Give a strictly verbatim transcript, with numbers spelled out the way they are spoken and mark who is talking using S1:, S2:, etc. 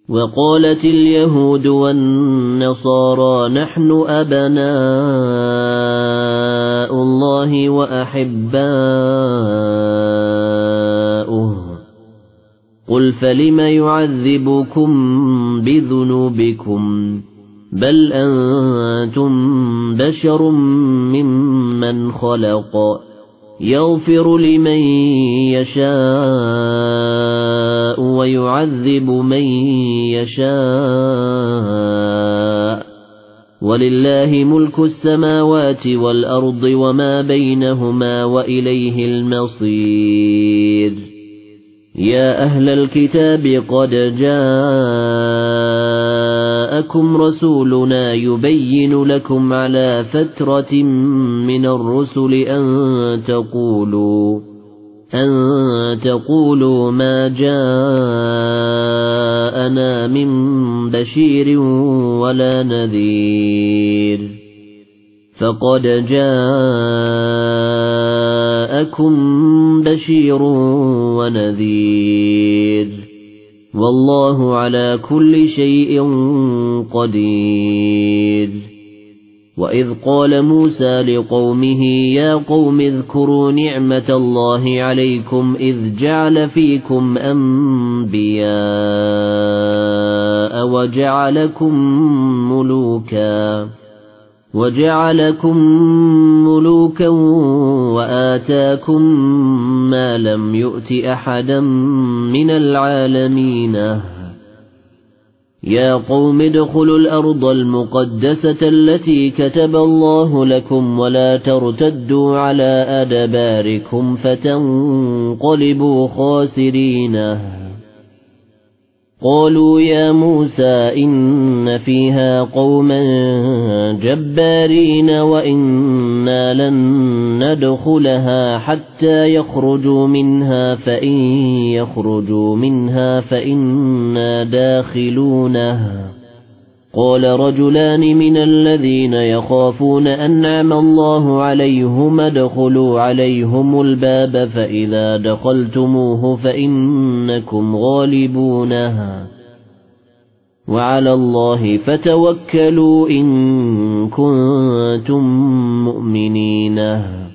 S1: وقالت اليهود والنصارى نحن أبناء الله وأحباؤه قل فلم يعذبكم بذنوبكم بل أنتم بشر ممن خلق يغفر لمن يشاء ويعذب من يشاء ولله ملك السماوات والأرض وما بينهما وإليه المصير يا أهل الكتاب قد جاءكم رسولنا يبين لكم على فترة من الرسل أن تقولوا أن تقولوا ما جاءنا من بشير ولا نذير فقد جاءكم بشير ونذير والله على كل شيء قدير وإذ قال موسى لقومه يا قوم اذكروا نعمة الله عليكم إذ جعل فيكم أنبياء وجعلكم ملوكا وجعلكم ملوكا وآتاكم ما لم يؤت أحدا من العالمين يا قوم ادخلوا الأرض المقدسة التي كتب الله لكم ولا ترتدوا على أدباركم فتنقلبوا خاسرين قالوا يا موسى إن فيها قوما جبارين وإنا لن ندخلها حتى يخرجوا منها فإن يخرجوا منها فإنا داخلونها قال رجلان من الذين يخافون أنعم الله عليهم ادخلوا عليهم الباب فإذا دخلتموه فإنكم غالبونها وعلى الله فتوكلوا إن كنتم مؤمنين